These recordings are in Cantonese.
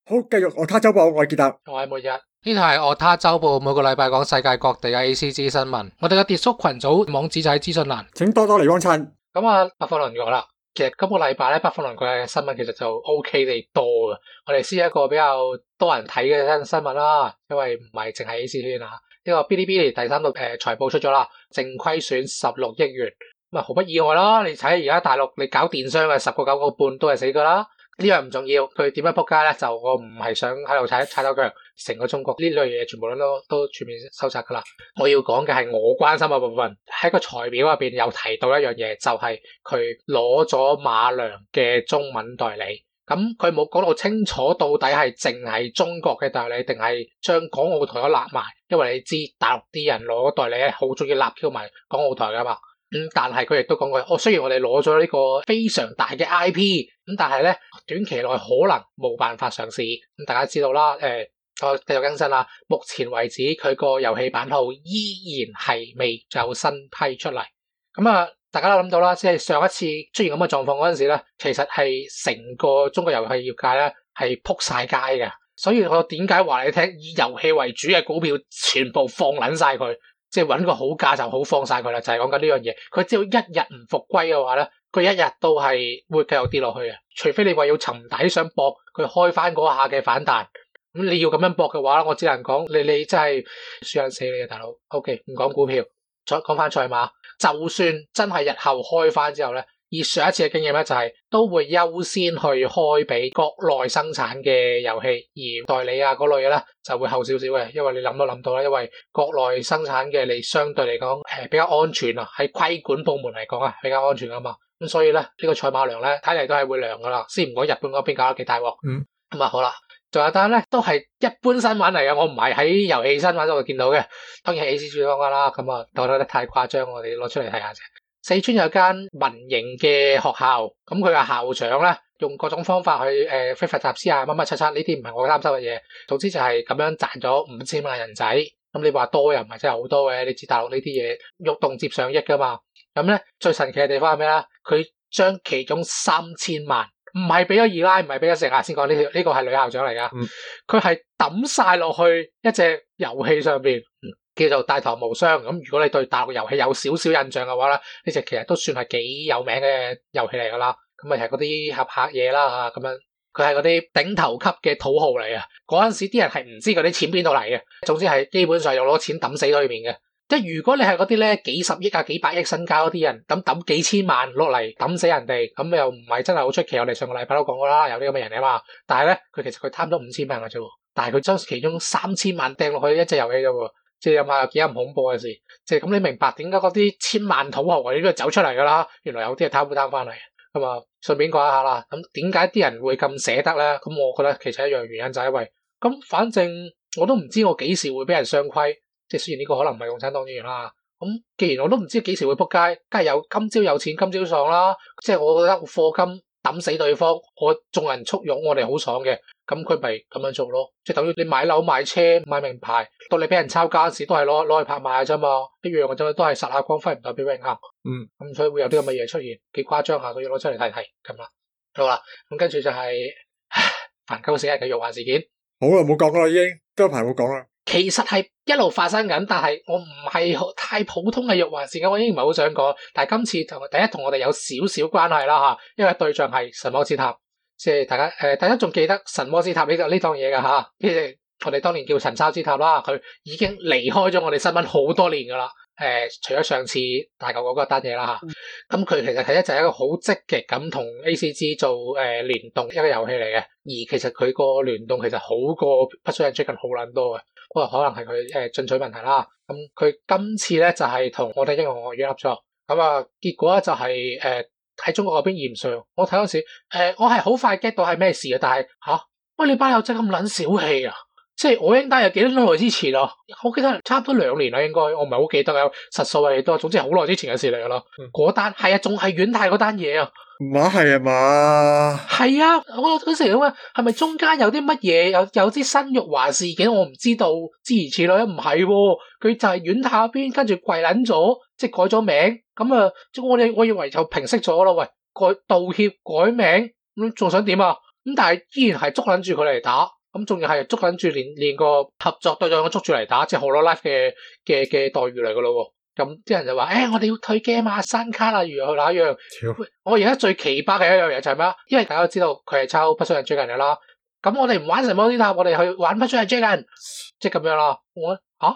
好，繼續我他周報，我係傑特， 我係末日。呢度係我他周報，每個禮拜講世界各地嘅 ACG 新聞。我哋嘅 Discord 群組網址就喺資訊欄， 請多多嚟幫襯。 咁啊，北方鄰國啦，其實今個禮拜咧，北方鄰國嘅新聞其實就 OK 地多嘅。我哋先一個比較多人睇嘅新聞啦，因為唔係淨係 AC 圈啊。呢個 Bilibili 第三度財報出咗啦，淨虧損16億元，咁啊毫不意外啦。你睇而家大陸你搞電商嘅10個9個半都係死噶啦。呢樣唔重要，佢點樣撲街咧？就我唔係想喺度踩手腳，成個中國呢類嘢全部都全面收窄噶啦。我要講嘅係我關心嘅部分，喺個財表入邊有提到一樣嘢，就係佢攞咗馬良嘅中文代理。咁佢冇講到清楚到底係淨係中國嘅代理，定係將港澳台都立埋？因為你知大陸啲人攞代理咧，好中意立 Q 埋港澳台噶嘛。但係佢亦都講過，雖然我哋攞咗呢個非常大嘅 IP，但係咧短期內可能冇辦法上市。大家知道啦，我繼續更新啦。目前為止佢個遊戲版號依然係未有新批出嚟。咁啊，大家都諗到啦，即係上一次出現咁嘅狀況嗰陣時咧，其實係成個中國遊戲業界咧係撲晒街嘅。所以我點解話你聽，以遊戲為主嘅股票全部放撚晒佢。即係揾個好價就好放晒佢啦，就係講緊呢樣嘢。佢只要一日唔復歸嘅話咧，佢一日都係會繼續跌落去嘅。除非你話要沉底想搏佢開翻嗰下嘅反彈，咁你要咁樣搏嘅話，我只能講你真係輸緊死你啊，大佬。OK， 唔講股票，再講翻賽馬。就算真係日後開翻之後咧，以上一次嘅經驗咧，就係都會優先去開俾國內生產嘅遊戲，而代理啊嗰類嘅咧就會後少少嘅，因為你諗都諗到啦，因為國內生產嘅你相對嚟講比較安全啊，喺規管部門嚟講啊比較安全啊嘛，咁所以咧呢個賽馬娘咧睇嚟都係會涼噶啦，先唔講日本嗰邊搞得幾大鑊，咁啊好啦，仲有單咧都係一般新聞嚟嘅，我唔係喺遊戲新聞度見到嘅，當然係 ACG 講噶啦，咁啊我覺得太誇張，我哋攞出嚟睇下啫。四川有間民營嘅學校，咁佢嘅校長咧用各種方法去非法集資啊乜乜七七，呢啲唔係我擔心嘅嘢。總之就係咁樣賺咗5000萬人仔，咁你話多又唔係真係好多嘅，你知大陸呢啲嘢喐動輒上億噶嘛。咁咧最神奇嘅地方係咩咧？佢將其中3000萬唔係俾咗二奶，唔係俾咗成啊，先講呢個係女校長嚟噶，佢係抌晒落去一隻遊戲上邊。叫做大唐無雙，咁如果你對大陸遊戲有少少印象嘅話咧，呢隻其實都算係幾有名嘅遊戲嚟噶啦，咁咪係嗰啲合拍嘢啦咁樣，佢係嗰啲頂頭級嘅土豪嚟啊！嗰陣時啲人係唔知嗰啲錢邊度嚟嘅，總之係基本上用攞錢抌死咗裏面嘅。即係如果你係嗰啲咧幾十億啊幾百億身家嗰啲人，抌幾千萬落嚟抌死人哋，咁又唔係真係好出奇。我哋上個禮拜都講過啦，有啲咁嘅人啊嘛。但係咧，佢其實佢貪咗5000萬嘅啫，但係佢將其中3000萬掟落去一隻遊戲啫喎。即係諗下有幾咁恐怖嘅事，即係咁你明白點解嗰啲千萬土豪嗰啲都走出嚟噶啦？原來有啲係貪翻嚟，咁啊順便講一下啦。咁點解啲人會咁捨得咧？咁我覺得其實一樣原因就係因為咁，反正我都唔知我幾時會俾人雙規。即係雖然呢個可能唔係共產黨議員啦，咁既然我都唔知幾時會撲街，梗係有今朝有錢今朝爽啦。即係我覺得課金抌死對方，我眾人簇擁，我哋好爽嘅。咁佢咪咁樣做咯，即係等於你買樓買車買名牌，到你俾人抄家時都係攞去拍賣嘅啫嘛，一樣嘅啫，都係實下光輝唔代表永恆。咁所以會有啲咁嘅嘢出現，幾誇張下，佢要攞出嚟睇睇咁啦。好啦，咁跟住就係煩鳩死人嘅辱華事件。 好啦，冇講啦，已經都有排冇講啦。 其實係一路發生緊，但係我唔係太普通嘅辱華事件，我已經唔係好想講。但係今次第一同我哋有少少關係啦吓，因為對象係神魔之塔。即係大家仲記得神魔之塔呢檔嘢噶吓，即係我哋當年叫神抄之塔啦，佢已經離開咗我哋新聞好多年噶啦。除咗上次大舊嗰個單嘢啦吓，咁佢其實係一個好積極咁同 ACG 做聯動一個遊戲嚟嘅，而其實佢個聯動其實好過不需人最近好撚多嘅，不過可能係佢進取問題啦。咁佢今次咧就係同我哋英雄學院合作，咁啊結果咧就係喺中國嗰邊炎上，我睇嗰時，我係好快 get 到係咩事啊！但係喂，你班友仔咁撚小氣啊！即係我應該係幾多耐之前啊？我記得差唔多2年啦，應該我唔係好記得啊，實數係幾多？總之係好耐之前嘅事嚟噶啦。嗰單係啊，仲係遠太嗰單嘢啊！ 馬係啊嘛， 係啊！我嗰時咁啊，係咪中間有啲乜嘢？有啲新辱華事件我唔知道，諸如此類啊？唔係，佢就係遠太嗰邊跟住跪撚咗，即係改咗名。咁啊，我以為就平息咗咯。喂，道歉改名咁仲想點啊？咁但係依然係捉撚住佢嚟打。 咁仲要係捉緊住連個合作對象都捉住嚟打，即係 Hololive 嘅待遇嚟噶咯喎。咁啲人就話，我哋要退 game 啊，刪卡啊，如何那樣。我而家最奇葩嘅一樣嘢就係咩啊？因為大家都知道佢係抄不需人追人嘅啦。咁我哋唔玩神魔之塔，我哋去玩不需人追人，即係咁樣啦。我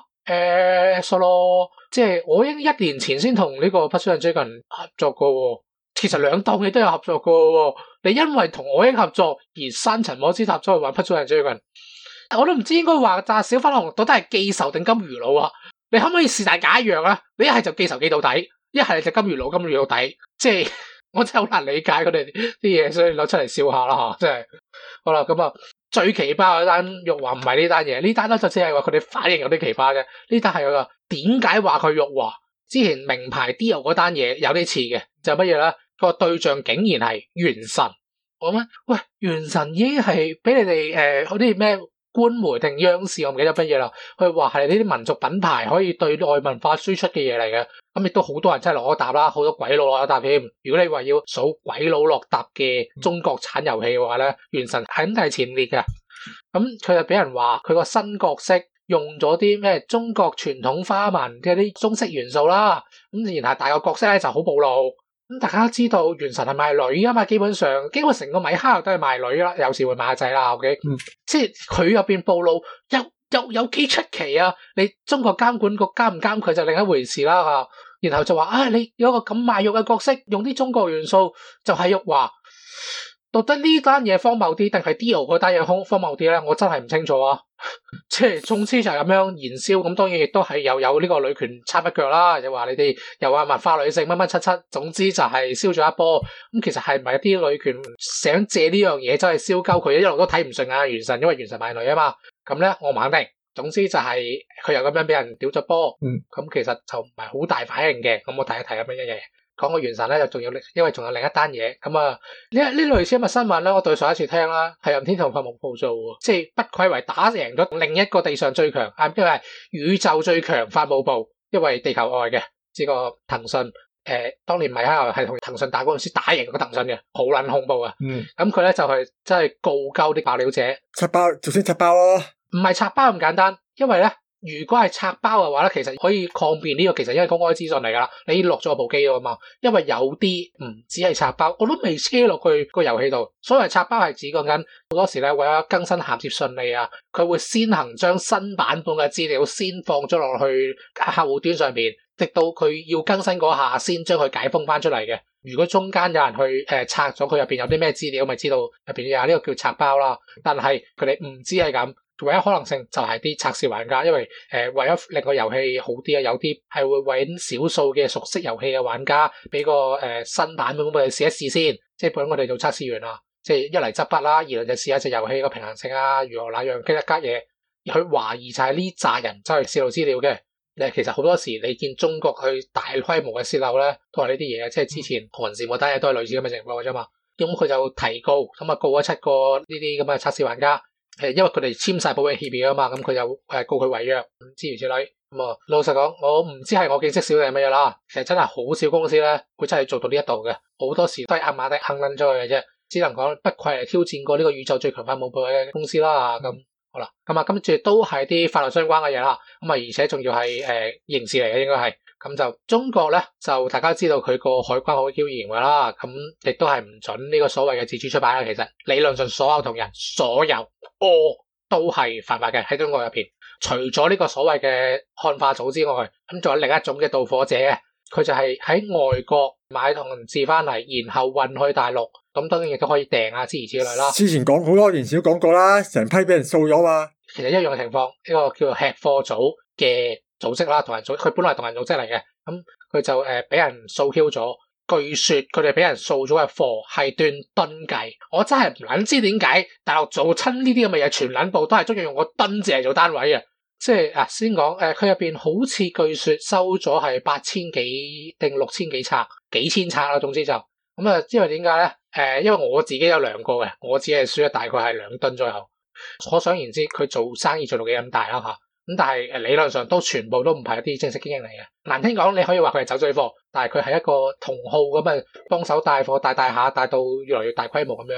solo， 即係我一年前先同呢個不需人追人合作過喎。其實兩檔嘢都有合作過喎。你因為同我英合作而刪神魔之塔，再去玩不需人追人，我都唔知應該話但係小粉紅到底係記仇定金魚佬啊？你可唔可以是但揀一樣啊？你一係就記仇記到底，一係就金魚佬到底。即係我真係好難理解佢哋啲嘢，所以攞出嚟笑下啦吓，真係。好啦，咁啊最奇葩嗰單辱華唔係呢單嘢，呢單咧就只係話佢哋反應有啲奇葩嘅。呢單係個點解話佢辱華？之前名牌 deal 嗰單嘢有啲似嘅，就係乜嘢咧？個對象竟然係原神。我諗喂，原神已經係俾你哋嗰啲咩官媒定央視，我唔記得乜嘢啦。佢話係呢啲民族品牌可以對外文化輸出嘅嘢嚟嘅，咁亦都好多人真係落咗答啦，好多鬼佬落咗答添。如果你話要數鬼佬落答嘅中國產遊戲嘅話咧，原神肯定係前列嘅。咁佢就俾人話佢個新角色用咗啲咩中國傳統花紋嘅啲中式元素啦，咁然後大個角色咧就好暴露。咁大家都知道原神係賣女噶嘛，基本上成個米哈遊都係賣女啦，有時會賣下仔啦 ，OK，即係佢入邊暴露有幾出奇啊！你中國監管局監唔監佢就另一回事啦吓。然後就話你有一個咁賣肉嘅角色，用啲中國元素就係辱華。到底呢單嘢荒謬啲，定係 Dio 嗰單嘢荒謬啲咧？我真係唔清楚啊！即係總之就係咁樣燃燒，咁當然亦都係有呢個女權插一腳啦，又話你哋又話物化女性乜乜七七，總之就係燒咗一波。咁其實係唔係一啲女權想借呢樣嘢真係燒鳩佢，一路都睇唔順啊原神，因為原神賣女啊嘛。咁咧我唔肯定，總之就係佢又咁樣俾人屌咗波。咁其實就唔係好大反應嘅。咁我睇一睇咁樣嘅嘢。講個原神咧，就仲有因為仲有另一單嘢咁啊！呢類似咁嘅新聞咧，我對上一次聽啦，係任天堂發夢鋪做喎，即係不愧為打贏咗另一個地上最強因為宇宙最強法務部，因為地球外嘅呢個騰訊當年米哈遊係同騰訊打嗰陣時打贏個騰訊嘅，好撚恐怖啊！咁佢咧就係真係告鳩啲爆料者， 拆包就先拆包咯， 唔係拆包咁簡單，因為咧。如果係拆包嘅話咧，其實可以抗辯呢個，其實因為公開資訊嚟噶啦，你已經落咗部機啊嘛。因為有啲唔止係拆包，我都未車落去個遊戲度。所謂拆包係指講緊好多時咧，為咗更新銜接順利啊，佢會先行將新版本嘅資料先放咗落去客戶端上面，直到佢要更新嗰下先將佢解封翻出嚟嘅。如果中間有人去拆咗佢入邊有啲咩資料，咪知道入邊有呢個叫拆包啦。但係佢哋唔知係咁。唯一可能性就係啲測試玩家，因為為咗令個遊戲好啲啊，有啲係會揾少數嘅熟悉遊戲嘅玩家，俾個新版本俾佢試一試先，即係幫我哋做測試員啊，即係一嚟執筆啦，二嚟就試下隻遊戲個平衡性啊，如何那樣嘅一家嘢，佢懷疑就係呢扎人真係泄露資料嘅。其實好多時你見中國去大規模嘅泄露咧，都係呢啲嘢，即係之前韓戰嗰單嘢都係類似咁嘅情況嘅啫嘛。咁佢就提告，咁啊告咗7個呢啲咁嘅測試玩家。因為佢哋簽晒保衛協議啊嘛，咁佢就告佢違約，諸如此類。咁啊，老實講，我唔知係我見識少定係乜嘢啦。其實真係好少公司咧，會真係做到呢一度嘅，好多時都係壓馬的坑撚咗佢嘅啫。只能講不愧係挑戰過呢個宇宙最強法務部嘅公司啦。咁好啦，咁啊，跟住都係啲法律相關嘅嘢啦。咁啊，而且仲要係刑事嚟嘅，應該係。咁就中國咧，就大家知道佢個海關好嚴嘅啦，咁亦都係唔准呢個所謂嘅自主出版啦。其實理論上所有同人所有都係犯法嘅喺中國入邊，除咗呢個所謂嘅漢化組之外，咁仲有另一種嘅盜火者嘅，佢就係喺外國買同人字翻嚟，然後運去大陸，咁當然亦都可以訂啊，諸如此類啦。 之前講好多年前都講過啦，成批俾人掃咗嘛。 其實一樣嘅情況，呢個叫做吃貨組嘅組織啦，同人組，佢本來係同人組織嚟嘅，咁佢就俾人掃 Q 咗。據說佢哋俾人掃咗嘅貨係斷噸計，我真係唔撚知點解大陸做親呢啲咁嘅嘢，全撚部都係中意用個噸字嚟做單位嘅。即係先講佢入邊好似據說收咗係8000幾定6000幾冊，幾千冊啦，總之就咁啊。因為點解咧？因為我自己有量過嘅，我只係輸咗大概係2噸左右。可想而知，佢做生意做到幾咁大啦嚇。咁但係理論上都全部都唔係一啲正式經營嚟嘅。難聽講，你可以話佢係走水貨，但係佢係一個同號咁啊，幫手帶貨帶下帶到越來越大規模咁樣嘅。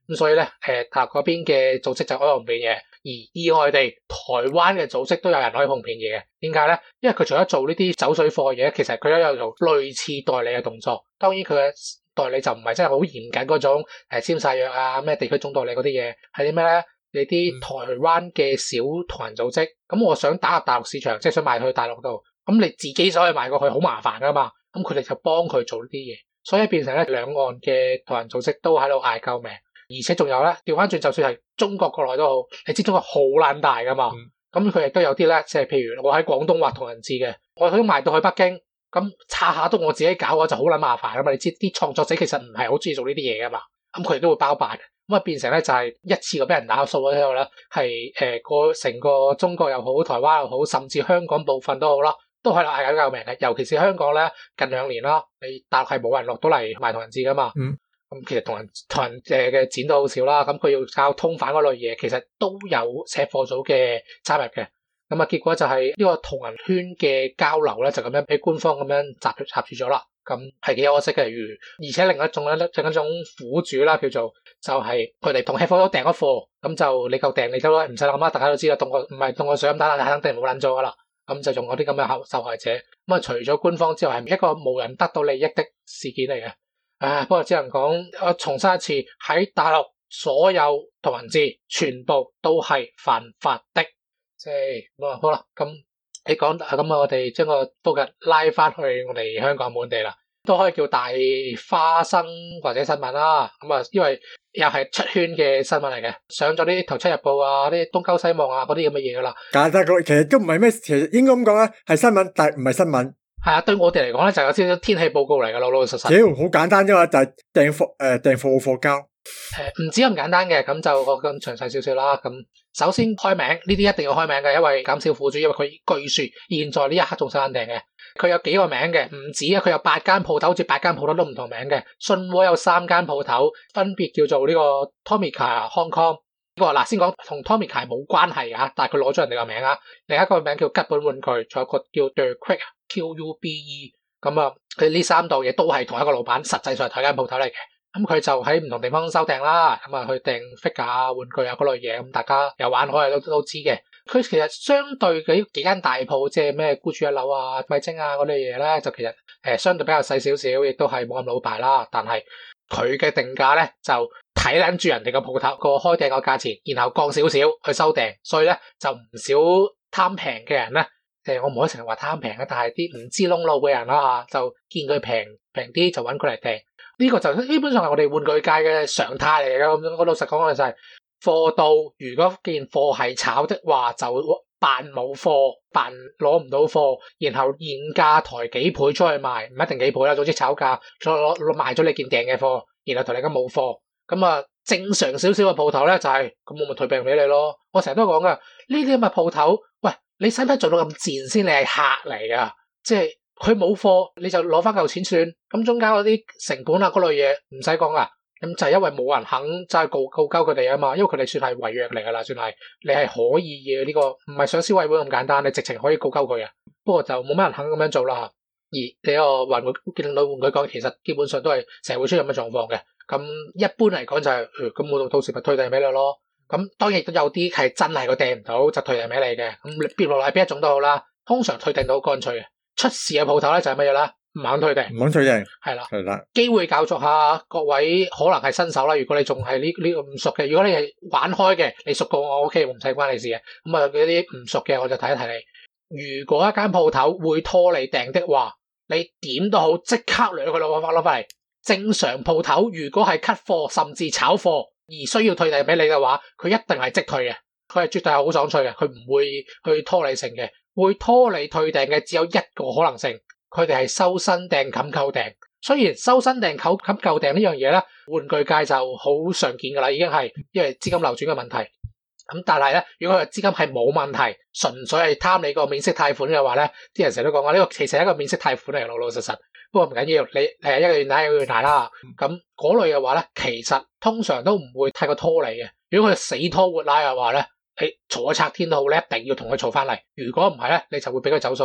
咁所以咧大陸嗰邊嘅組織就可以碰便宜，而意外地台灣嘅組織都有人可以碰便宜嘅。點解咧？因為佢除咗做呢啲走水貨嘅嘢，其實佢都有做類似代理嘅動作。當然佢嘅代理就唔係真係好嚴謹嗰種簽晒約啊咩地區總代理嗰啲嘢，係啲咩咧？你啲台灣嘅小同人組織，咁我想打入大陸市場，即係想賣去大陸度，咁你自己所以賣過去好麻煩噶嘛，咁佢哋就幫佢做呢啲嘢，所以變成咧兩岸嘅同人組織都喺度嗌救命，而且仲有咧調翻轉，就算係中國國內都好，你知中國好撚大噶嘛，咁佢亦都有啲咧，即係譬如我喺廣東畫同人誌嘅，我想賣到去北京，咁差下都我自己搞嘅就好撚麻煩噶嘛，你知啲創作者其實唔係好中意做呢啲嘢噶嘛，咁佢哋都會包辦。咁啊變成咧就係一次過俾人打掃咗之後咧，係個成個中國又好，台灣又好，甚至香港部分都好啦，都喺度嗌緊救命嘅。尤其是香港咧，近2年啦，你大陸係冇人落到嚟賣同人誌噶嘛。咁其實同人嘅展都好少啦。咁佢要搞通販嗰類嘢，其實都有赤貨組嘅加入嘅。咁啊結果就係呢個同人圈嘅交流咧，就咁樣俾官方咁樣閘住咗啦。咁係幾可惜嘅，而且另一種苦主啦，叫做就係佢哋同吃貨都訂咗貨，咁就你夠訂你都唔使諗啦，大家都知啦，唔係凍過水咁打，肯定冇撚咗噶啦，咁就仲有啲咁嘅受害者。咁啊，除咗官方之外，係一個無人得到利益的事件嚟嘅。不過只能講，我重申一次，喺大陸所有同人誌全部都係犯法的。即係好啦，咁。你講咁我哋將個 focus 拉翻去我哋香港本地啦，都可以叫大花生或者新聞啦。咁啊，因為又係出圈嘅新聞嚟嘅，上咗啲《頭七日報》啊、啲《東周西望》啊嗰啲咁嘅嘢噶啦。 簡單講，其實都唔係咩，其實應該咁講咧，係新聞，但係唔係新聞。係啊，對我哋嚟講咧，就有少少天氣報告嚟噶，老老實實。 屌，好簡單啫嘛，就係訂貨交。 唔止咁簡單嘅，咁就我咁詳細少少啦。咁首先開名，呢啲一定要開名嘅，因為減少苦主，因為佢據說現在呢一刻仲收緊訂嘅。佢有幾個名嘅，唔止啊，佢有8間鋪頭，好似8間鋪頭都唔同名嘅。信和有3間鋪頭，分別叫做呢個 Tomica Hong Kong。呢個嗱先講同 Tomica 冇關係啊，但係佢攞咗人哋個名啊。另一個名叫吉本玩具，仲有個叫 The Quick QUBE。咁啊，佢呢3度嘢都係同一個老闆，實際上係同一間鋪頭嚟嘅。咁佢就喺唔同地方收訂啦，咁啊去訂 figure 啊、玩具啊嗰類嘢，咁大家有玩開都知嘅。佢其實相對嘅幾間大鋪，即係咩孤注一樓啊、米晶啊嗰類嘢咧，就其實相對比較細少少，亦都係冇咁老牌啦。但係佢嘅定價咧就睇撚住人哋個鋪頭個開訂個價錢，然後降少少去收訂，所以咧就唔少貪平嘅人咧，我唔可以成日話貪平嘅，但係啲唔知窿路嘅人啦嚇，就見佢平啲就揾佢嚟訂。呢個就基本上係我哋玩具界嘅常態嚟嘅。咁我老實講嘅就係貨到，如果件貨係炒的話，就扮冇貨，扮攞唔到貨，然後現價抬幾倍出去賣，唔一定幾倍啦，總之炒價攞賣咗你件訂嘅貨，然後同你講冇貨。咁啊，正常少少嘅鋪頭咧就係咁，我咪退訂俾你咯。我成日都講噶，呢啲咁嘅鋪頭，喂，你使唔使做到咁賤先？你係客嚟噶，即係。佢冇貨，你就攞翻嚿錢算。咁中間嗰啲成本啊，嗰類嘢唔使講噶。咁就係因為冇人肯真係告鳩佢哋啊嘛。因為佢哋算係違約嚟噶啦，算係你係可以嘅呢個，唔係上消委會咁簡單，你直情可以告鳩佢啊。不過就冇乜人肯咁樣做啦。而你個玩具講，其實基本上都係成日會出現咁嘅狀況嘅。咁一般嚟講就係，咁我到時咪退訂俾你咯。咁當然亦都有啲係真係佢訂唔到就退訂俾你嘅。咁你別落嚟邊一種都好啦，通常退訂到好乾脆嘅。出事嘅鋪頭咧就係乜嘢啦？唔肯退訂，係啦，機會教育下各位可能係新手啦。如果你仲係呢個唔熟嘅，如果你係玩開嘅，你熟過我 OK，我唔使關你事嘅。咁啊，嗰啲唔熟嘅我就提一提你。如果一間鋪頭會拖你訂的話，你點都好即刻攞佢攞翻嚟。正常鋪頭如果係 cut 貨甚至炒貨而需要退訂俾你嘅話，佢一定係即退嘅，佢係絕對係好爽脆嘅，佢唔會去拖你成嘅。會拖你退訂嘅只有一個可能性，佢哋係收新訂冚購訂。雖然收新訂冚購訂呢樣嘢咧，玩具界就好常見噶啦，已經係因為資金流轉嘅問題。咁但係咧，如果佢資金係冇問題，純粹係貪你個免息貸款嘅話咧，啲人成日都講話呢個其實係一個免息貸款嚟，老老實實。不過唔緊要，你係一個月貸一個月貸啦。咁嗰類嘅話咧，其實通常都唔會太過拖你嘅。如果佢死拖活拉嘅話咧，你嘈咗拆天都好，你一定要同佢嘈翻嚟。如果唔係咧，你就會俾佢走數噶啦。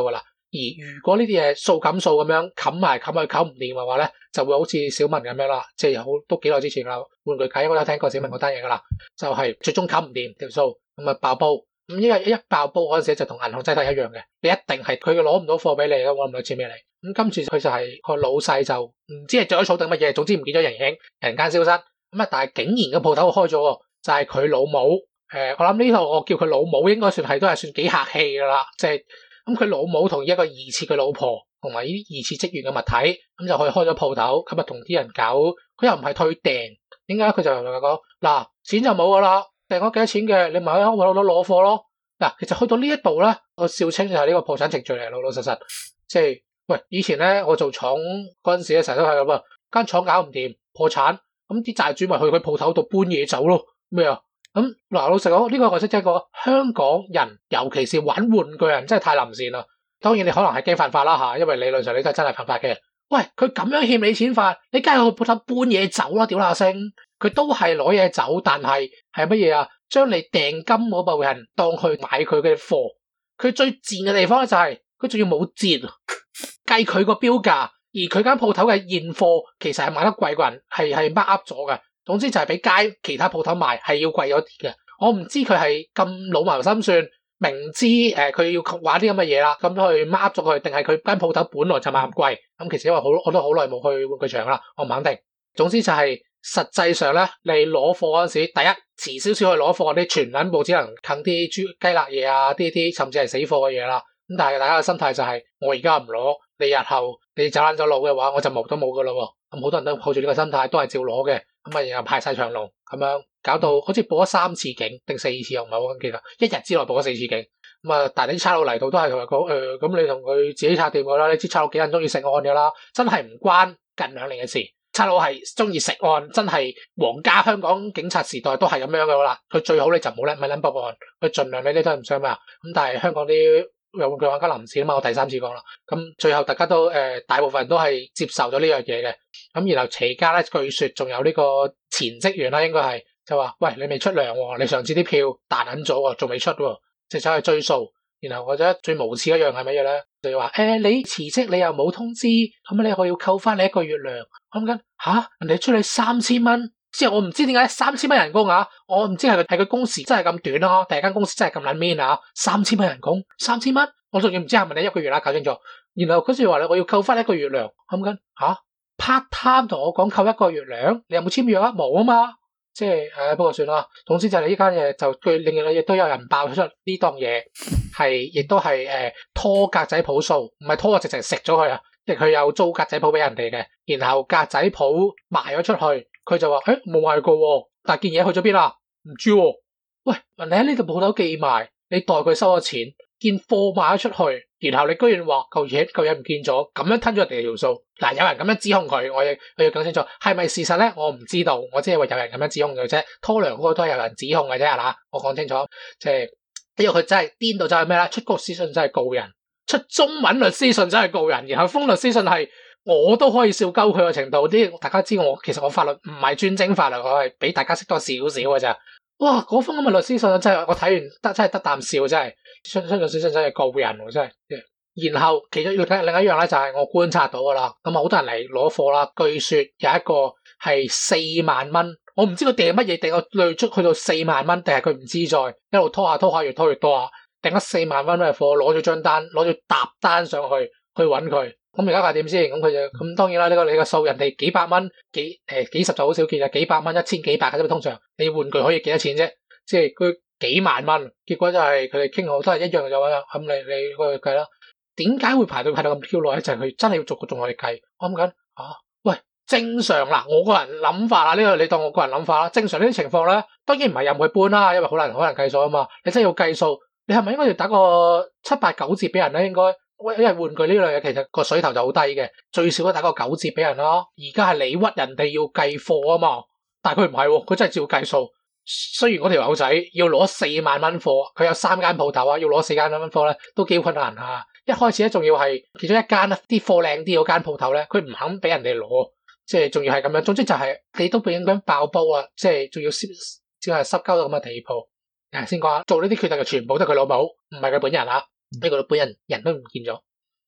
而如果呢啲嘢數咁數咁樣冚埋冚去冚唔掂嘅話咧，就會好似小文咁樣啦，即係都幾耐之前啦，玩具界我有聽過小文嗰單嘢噶啦，就係最終冚唔掂條數，咁啊爆煲。咁因為一爆煲嗰陣時就同銀行擠提一樣嘅，你一定係佢攞唔到貨俾你，攞唔到錢俾你。咁今次佢就係個老細就唔知係着咗草定乜嘢，總之唔見咗人影，人間消失。咁啊，但係竟然個鋪頭開咗喎，就係佢老母。我諗呢度我叫佢老母應該算係都係算幾客氣噶啦，即係咁佢老母同一個疑似佢老婆同埋呢啲疑似職員嘅物體，咁就可以開咗鋪頭，咁啊同啲人搞，佢又唔係退訂，點解佢就同佢講嗱錢就冇噶啦？訂咗幾多錢嘅，你咪喺我度攞貨咯。嗱，其實去到呢一度咧，我笑稱就係呢個破產程序嚟，老老實實。即係喂，以前咧我做廠嗰陣時咧，成日都係咁啊，間廠搞唔掂破產，咁啲債主咪去佢鋪頭度搬嘢走咯，咩啊？咁嗱，老實講，呢個我識真係個香港人，尤其是玩玩具人，真係太臨線啦。當然你可能係驚犯法啦嚇，因為理論上你都係真係犯法嘅。喂，佢咁樣欠你錢法，你梗係去鋪頭搬嘢走啦，屌啦聲！佢都係攞嘢走，但係乜嘢啊？將你訂金嗰部分當去買佢嘅貨，佢最賤嘅地方咧就係佢仲要冇折，計佢個標價，而佢間鋪頭嘅現貨其實係賣得貴過人，係 mark up 咗嘅。總之就係比街其他鋪頭賣係要貴咗啲嘅。我唔知佢係咁老謀深算，明知佢要玩啲咁嘅嘢啦，咁去 mark up 咗佢，定係佢間鋪頭本來就賣咁貴？咁其實因為我都好耐冇去玩具場啦，我唔肯定。總之就係實際上咧，你攞貨嗰陣時，第一遲少少去攞貨，啲全撚部只能啃啲雞肋嘢啊，啲甚至係死貨嘅嘢啦。咁但係大家嘅心態就係，我而家唔攞，你日後你走撚咗路嘅話，我就冇都冇噶啦喎。咁好多人都抱住呢個心態，都係照攞嘅。咁啊，然後排晒長龍，咁樣搞到好似報咗3次警定4次，我唔係好記得，一日之內報咗4次警。咁啊，但係啲差佬嚟到都係同佢講，咁你同佢自己拆掂佢啦。你知差佬幾人中意食案噶啦，真係唔關近2年嘅事。差佬係中意食案，真係皇家香港警察時代都係咁樣噶啦。佢最好你就唔好咪撚報案，佢盡量你都係唔想咩啊。咁但係香港啲有玩具玩家臨時啊嘛，我第3次講啦。咁最後大家都大部分人都係接受咗呢樣嘢嘅。咁然後期間咧，據說仲有呢個前職員啦，應該係就話：喂，你未出糧喎，你上次啲票彈撚咗喎，仲未出喎，即係走去追數。然後我覺得最無恥一樣係乜嘢咧？就話你辭職你又冇通知，咁你我要扣翻你1個月糧。我諗緊人哋出你3000蚊，即係我唔知點解3000蚊人工啊！我唔知係佢工時真係咁短咯，第二間公司真係咁撚 mean 啊！3000蚊人工，3000蚊，我仲要唔知係咪你1個月啦，搞清楚。然後嗰時話我要扣翻1個月糧，我諗緊part time 同我講扣1個月糧，你有冇簽約啊？冇啊嘛。即係不過算啦。總之就係呢間嘢就據另外亦都有人爆出呢檔嘢係，亦都係拖格仔鋪數，唔係拖，直情食咗佢啊！即係佢有租格仔鋪俾人哋嘅，然後格仔鋪賣咗出去，佢就話冇賣過喎，但係件嘢去咗邊啊？唔知喎。喂，你喺呢度鋪頭寄賣，你代佢收咗錢，件貨賣咗出去，然後你居然話嚿嘢唔見咗，咁樣吞咗人哋條數。嗱，有人咁樣指控佢，我要講清楚，係咪事實咧？我唔知道，我只係話有人咁樣指控佢啫。拖糧嗰個都係有人指控嘅啫，係嘛？我講清楚，即係因為佢真係顛到就係咩咧？出個律師信真係告人，出中文律師信真係告人，然後封律師信係我都可以笑鳩佢嘅程度。啲大家知其實我法律唔係專精法律，我係俾大家識多少少嘅咋。哇！嗰封咁嘅律師信真係我睇完真係得啖笑，真係出律師信真係告人喎，真係。然後其中要睇另一樣咧，就係我觀察到噶啦，咁好多人嚟攞貨啦。據說有一個係4萬蚊，我唔知佢訂乜嘢，訂個累積去到4萬蚊，定係佢唔知在一路拖下，越拖越多啊！訂咗4萬蚊嘅貨，攞咗張單，攞咗沓單上去揾佢。咁而家係點先？咁佢就咁當然啦，你個數人哋幾百蚊，幾十就好少見啊，幾百蚊、1000幾百嘅啫。通常你玩具可以幾多錢啫？即係佢幾萬蚊，結果就係佢哋傾好都係一樣就話咁你過去計啦。點解會排到咁挑耐咧？就係佢真係要逐個仲去計。我諗緊喂，正常啦，我個人諗法啦，呢個你當我個人諗法啦。正常呢啲情況咧，當然唔係任佢搬啦，因為好難計數啊嘛。你真係要計數，你係咪應該要打個7、8、9折俾人咧？應該，因為玩具呢類嘢其實個水頭就好低嘅，最少都打個9折俾人啦。而家係你屈人哋要計貨啊嘛，但係佢唔係喎，佢真係照計數。雖然嗰條友仔要攞4萬蚊貨，佢有3間鋪頭啊，要攞4間蚊貨咧，都幾困難啊。一開始咧，仲要係其中一間啲貨靚啲嗰間鋪頭咧，佢唔肯俾人哋攞，即係仲要係咁樣。總之就係你都俾人咁爆煲啊！即係仲要只係濕鳩到咁嘅地步。先講下做呢啲決定嘅全部都係佢老母，唔係佢本人啊。呢個本人都唔見咗。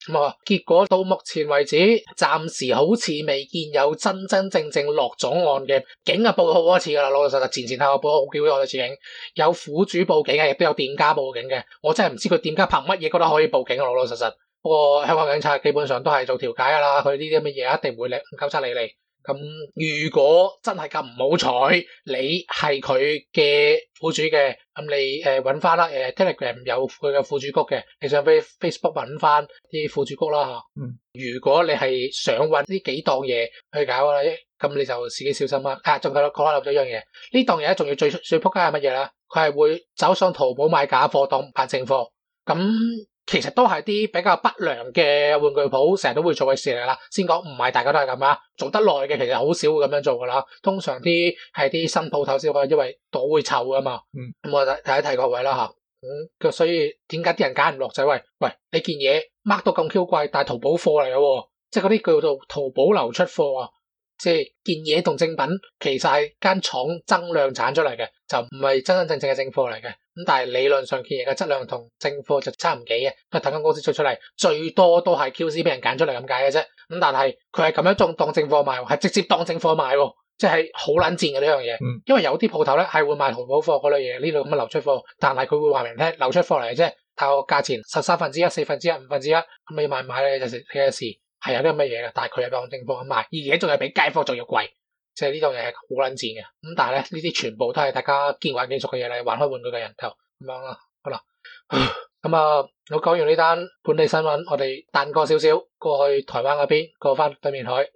結果到目前為止，暫時好似未見有真真正正落咗案嘅，警啊報好多次噶啦，老老實實前後報好幾多次警，有苦主報警嘅，亦都有店家報警嘅。我真係唔知佢店家憑乜嘢覺得可以報警啊，老老實實。不過香港警察基本上都係做調解噶啦，佢呢啲咁嘅嘢一定唔會監察你嚟。咁如果真係咁唔好彩，你係佢嘅苦主嘅，咁你揾翻啦，Telegram 有佢嘅苦主谷嘅，你上 Facebook 揾翻啲苦主谷啦嚇。如果你係想揾呢幾檔嘢去搞啦，咁你就自己小心啦。仲講漏咗一樣嘢，呢檔嘢仲要最撲街係乜嘢咧？佢係會走上淘寶買假貨當扮正貨，咁其實都係啲比較不良嘅玩具鋪成日都會做嘅事嚟啦。先講唔係大家都係咁啊，做得耐嘅其實好少會咁樣做噶啦。通常啲係啲新鋪頭先，因為朵會臭噶嘛。咁我睇一睇各位啦嚇。所以點解啲人揀唔落仔？喂，你件嘢 mark 到咁 Q 貴，但係淘寶貨嚟嘅喎，即係嗰啲叫做淘寶流出貨啊。即係件嘢同正品其實係間廠增量產出嚟嘅，就唔係真真正正嘅正貨嚟嘅。咁但係理論上件嘢嘅質量同正貨就差唔幾嘅，因為等間公司出嚟最多都係 QC 俾人揀出嚟咁解嘅啫。咁但係佢係咁樣當正貨賣，係直接當正貨賣，即係好撚賤嘅呢樣嘢。因為有啲鋪頭咧係會賣淘寶貨嗰類嘢，呢度咁嘅流出貨，但係佢會話明聽流出貨嚟嘅啫，但係個價錢13分之一、4分之一、5分之一，咁你買咧就係你嘅事。係有啲咁嘅嘢嘅，但係佢係當正貨咁賣，而且仲係比街貨仲要貴，即係呢樣嘢係好撚賤嘅。咁但係咧呢啲全部都係大家見慣見熟嘅嘢嚟，玩開玩具嘅人頭咁樣啦。好啦，咁我講完呢單本地新聞，我哋彈過少少過去台灣嗰邊，過翻對面海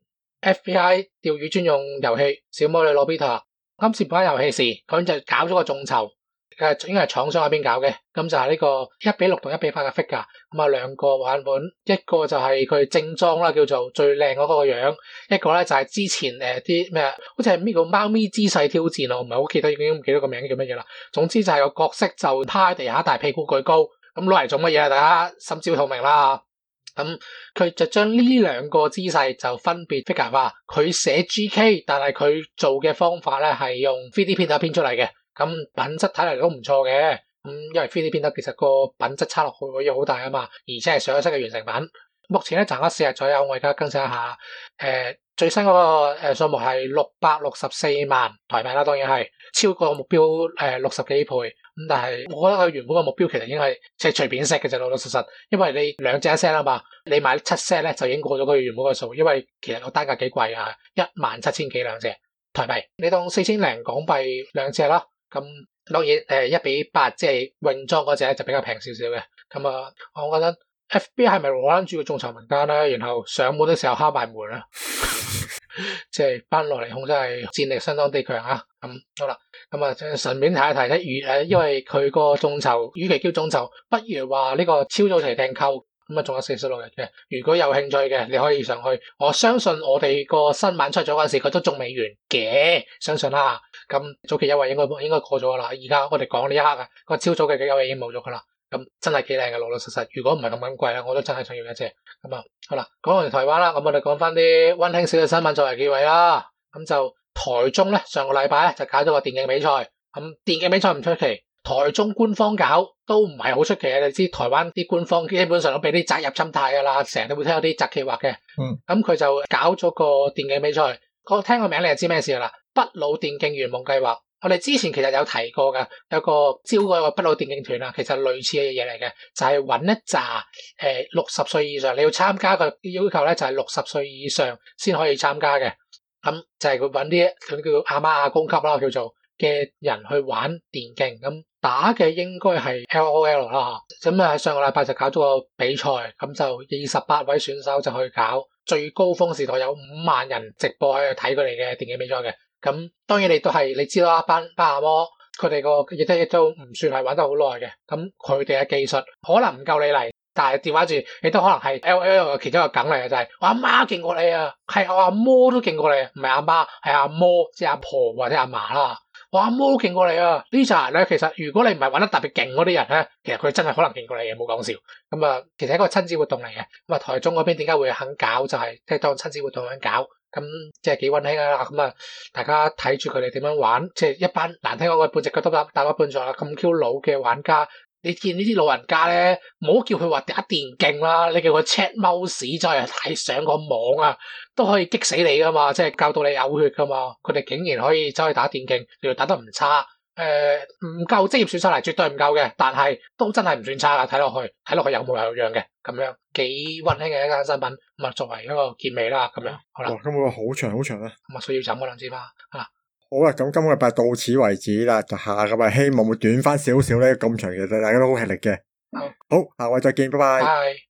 FBI 釣魚專用遊戲小魔女羅比塔，今次本間遊戲時佢就搞咗個眾籌。應該係廠商嗰邊搞嘅，咁就係呢個1:6同1:8嘅 figure，咁兩個版本，一個就係佢正裝啦，叫做最靚嗰個樣，一個咧就係之前啲咩，好似係咩個貓咪姿勢挑戰啊，我唔係好記得，已經唔記得個名叫乜嘢啦。總之就係個角色就趴喺地下，大屁股舉高，咁攞嚟做乜嘢啊？大家心照透明啦。咁佢就將呢兩個姿勢就分別 figure 化，佢寫 GK， 但係佢做嘅方法咧係用 3D printer 編出嚟嘅。咁品質睇嚟都唔錯嘅，因為 3D printer其實個品質差落去可以好大啊嘛，而且係上咗色嘅完成品。目前咧賺咗4日左右，我而家更新一下，最新嗰個數目係664萬台幣啦，當然係超過目標60幾倍。咁但係我覺得佢原本個目標其實已經係即係隨便 set 嘅啫，老老實實，因為你兩隻一 set 啊嘛，你買7 set 咧就已經過咗佢原本個數，因為其實個單價幾貴啊，17,000幾兩隻台幣，你當4000零港幣兩隻啦。咁當然1:8，即係泳裝嗰隻就比較平少少嘅。咁我覺得 FBI 係咪攞住個眾籌名單咧？然後上門的時候敲埋門啊！即係班落嚟控真係戰力相當地強啊！咁好啦，咁順便提一提咧，因為佢個眾籌，與其叫眾籌，不如話呢個超早期訂購。咁仲有46日嘅，如果有興趣嘅，你可以上去。我相信我哋個新版出咗嗰陣時，佢都仲未完嘅，相信啦。咁早期優惠應該過咗啦。而家我哋講呢一刻啊，個超早期嘅優惠已經冇咗噶啦。咁真係幾靚嘅，老老實實。如果唔係咁貴咧，我都真係想要一隻。咁好啦，講完台灣啦，咁我哋講翻啲溫馨少嘅新聞作為結尾啦。咁就台中咧，上個禮拜咧就搞咗個電競比賽。咁電競比賽唔出奇。台中官方搞都唔係好出奇嘅，你知台灣啲官方基本上都俾啲責任心態噶啦，成日都會聽有啲宅企劃嘅。咁佢就搞咗個電競比賽，我聽個名你就知咩事啦。不老電競圓夢計劃，我哋之前其實有提過噶，有個招過一個不老電競團啊，其實類似嘅嘢嚟嘅，就係揾一紮60歲以上，你要參加個要求咧就係60歲以上先可以參加嘅。咁就係佢揾啲佢叫阿媽阿公級啦，叫做嘅人去玩電競，咁打嘅應該係 LOL 啦。咁上個禮拜就搞咗個比賽，咁就28位選手就去搞，最高峰時代有5萬人直播喺度睇佢哋嘅電競比賽嘅。咁當然你知啦，班阿摩佢哋個亦都唔算係玩得好耐嘅，咁佢哋嘅技術可能唔夠你嚟，但係調翻轉亦都可能係 LOL 嘅其中一個梗嚟嘅，就係我阿媽勁過你啊，係我阿摩都勁過你，唔係阿媽係阿摩，即係阿婆或者阿嫲啦。我阿摩都勁過你啊！呢扎人咧，其實如果你唔係玩得特別勁嗰啲人咧，其實佢真係可能勁過你嘅，冇講笑。咁其實係一個親子活動嚟嘅。咁台中嗰邊點解會肯搞，就係即係當親子活動咁搞，咁即係幾溫馨啊！咁大家睇住佢哋點樣玩，即係一班難聽講句半隻腳都打咗半座啦，咁 Q 老嘅玩家你見呢啲老人家咧，唔好叫佢話打電競啦，你叫佢 check mouse 真係睇上個網啊，都可以激死你噶嘛，即係教到你嘔血噶嘛。佢哋竟然可以走去打電競，仲要打得唔差，唔夠職業選手嚟，絕對唔夠嘅，但係都真係唔算差噶。睇落去有模有樣嘅，咁樣幾溫馨嘅一間新聞。咁啊，作為一個結尾啦，咁樣好啦。 哇，今個好長好長啊！ 咁啊，需要飲嗰兩支啦。 好啦，咁今個禮拜到此為止啦，就下個禮拜希望會短翻少少咧，咁長其實大家都好吃力嘅。好，下位再見，拜拜。